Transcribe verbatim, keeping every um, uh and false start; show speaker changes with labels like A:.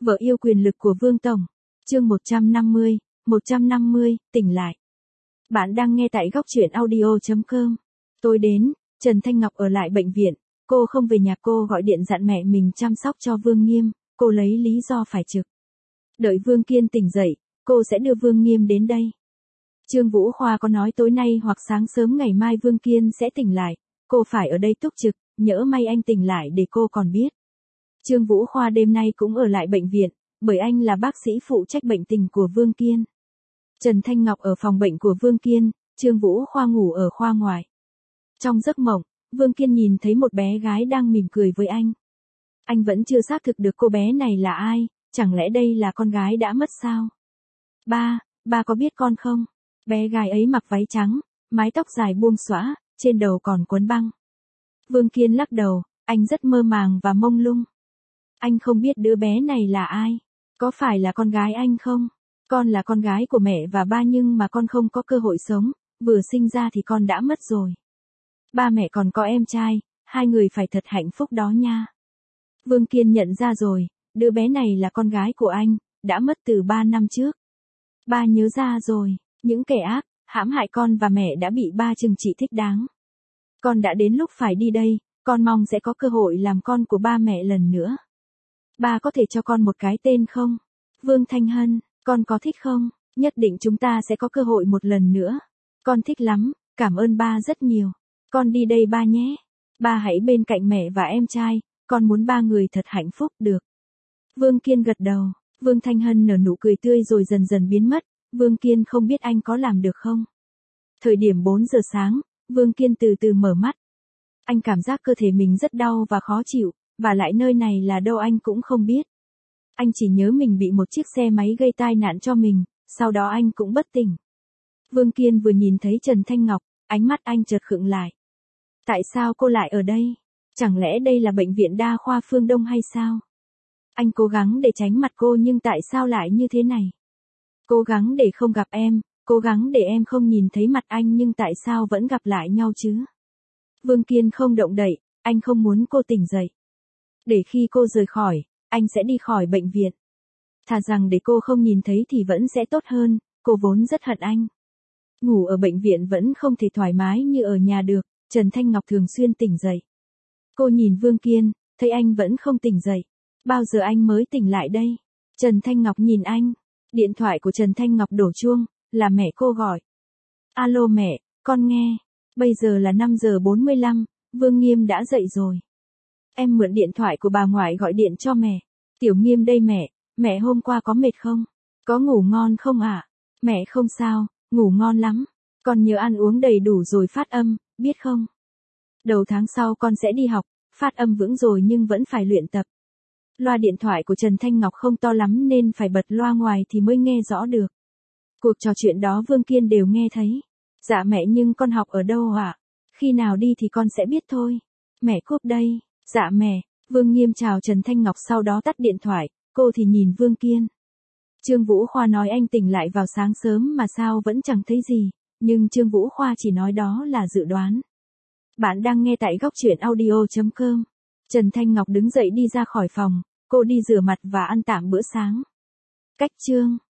A: Vợ yêu quyền lực của Vương Tổng. Chương một trăm năm mươi, một trăm năm mươi, tỉnh lại. Bạn đang nghe tại góc truyện audio chấm com. Tôi đến, Trần Thanh Ngọc ở lại bệnh viện, cô không về nhà, cô gọi điện dặn mẹ mình chăm sóc cho Vương Nghiêm, cô lấy lý do phải trực. Đợi Vương Kiên tỉnh dậy, cô sẽ đưa Vương Nghiêm đến đây. Trương Vũ Khoa có nói tối nay hoặc sáng sớm ngày mai Vương Kiên sẽ tỉnh lại, cô phải ở đây túc trực, nhỡ may anh tỉnh lại để cô còn biết. Trương Vũ Khoa đêm nay cũng ở lại bệnh viện, bởi anh là bác sĩ phụ trách bệnh tình của Vương Kiên. Trần Thanh Ngọc ở phòng bệnh của Vương Kiên, Trương Vũ Khoa ngủ ở khoa ngoài. Trong giấc mộng, Vương Kiên nhìn thấy một bé gái đang mỉm cười với anh. Anh vẫn chưa xác thực được cô bé này là ai, chẳng lẽ đây là con gái đã mất sao? Ba, ba có biết con không? Bé gái ấy mặc váy trắng, mái tóc dài buông xõa, trên đầu còn quấn băng. Vương Kiên lắc đầu, anh rất mơ màng và mông lung. Anh không biết đứa bé này là ai, có phải là con gái anh không? Con là con gái của mẹ và ba nhưng mà con không có cơ hội sống, vừa sinh ra thì con đã mất rồi. Ba mẹ còn có em trai, hai người phải thật hạnh phúc đó nha. Vương Kiên nhận ra rồi, đứa bé này là con gái của anh, đã mất từ ba năm trước. Ba nhớ ra rồi, những kẻ ác, hãm hại con và mẹ đã bị ba trừng trị thích đáng. Con đã đến lúc phải đi đây, con mong sẽ có cơ hội làm con của ba mẹ lần nữa. Ba có thể cho con một cái tên không? Vương Thanh Hân, con có thích không? Nhất định chúng ta sẽ có cơ hội một lần nữa. Con thích lắm, cảm ơn ba rất nhiều. Con đi đây ba nhé. Ba hãy bên cạnh mẹ và em trai, con muốn ba người thật hạnh phúc được. Vương Kiên gật đầu, Vương Thanh Hân nở nụ cười tươi rồi dần dần biến mất, Vương Kiên không biết anh có làm được không? Thời điểm bốn giờ sáng, Vương Kiên từ từ mở mắt. Anh cảm giác cơ thể mình rất đau và khó chịu, và lại nơi này là đâu anh cũng không biết. Anh chỉ nhớ mình bị một chiếc xe máy gây tai nạn cho mình, sau đó anh cũng bất tỉnh. Vương Kiên vừa nhìn thấy Trần Thanh Ngọc, ánh mắt anh chợt khựng lại. Tại sao cô lại ở đây? Chẳng lẽ đây là bệnh viện đa khoa Phương Đông hay sao? Anh cố gắng để tránh mặt cô nhưng tại sao lại như thế này? Cố gắng để không gặp em, cố gắng để em không nhìn thấy mặt anh nhưng tại sao vẫn gặp lại nhau chứ? Vương Kiên không động đậy, anh không muốn cô tỉnh dậy. Để khi cô rời khỏi, anh sẽ đi khỏi bệnh viện. Thà rằng để cô không nhìn thấy thì vẫn sẽ tốt hơn, cô vốn rất hận anh. Ngủ ở bệnh viện vẫn không thể thoải mái như ở nhà được, Trần Thanh Ngọc thường xuyên tỉnh dậy. Cô nhìn Vương Kiên, thấy anh vẫn không tỉnh dậy. Bao giờ anh mới tỉnh lại đây? Trần Thanh Ngọc nhìn anh. Điện thoại của Trần Thanh Ngọc đổ chuông, là mẹ cô gọi. Alo mẹ, con nghe. Bây giờ là năm giờ bốn mươi lăm, Vương Nghiêm đã dậy rồi. Em mượn điện thoại của bà ngoại gọi điện cho mẹ. Tiểu Nghiêm đây mẹ, mẹ hôm qua có mệt không? Có ngủ ngon không ạ? À? Mẹ không sao, ngủ ngon lắm. Con nhớ ăn uống đầy đủ rồi phát âm, biết không? Đầu tháng sau con sẽ đi học, phát âm vững rồi nhưng vẫn phải luyện tập. Loa điện thoại của Trần Thanh Ngọc không to lắm nên phải bật loa ngoài thì mới nghe rõ được. Cuộc trò chuyện đó Vương Kiên đều nghe thấy. Dạ mẹ nhưng con học ở đâu ạ? À? Khi nào đi thì con sẽ biết thôi. Mẹ cúp đây. Dạ mẹ. Vương Nghiêm chào Trần Thanh Ngọc sau đó tắt điện thoại, cô thì nhìn Vương Kiên. Trương Vũ Khoa nói anh tỉnh lại vào sáng sớm mà sao vẫn chẳng thấy gì, nhưng Trương Vũ Khoa chỉ nói đó là dự đoán. Bạn đang nghe tại góc truyện audio chấm com. Trần Thanh Ngọc đứng dậy đi ra khỏi phòng, cô đi rửa mặt và ăn tạm bữa sáng. Cách chương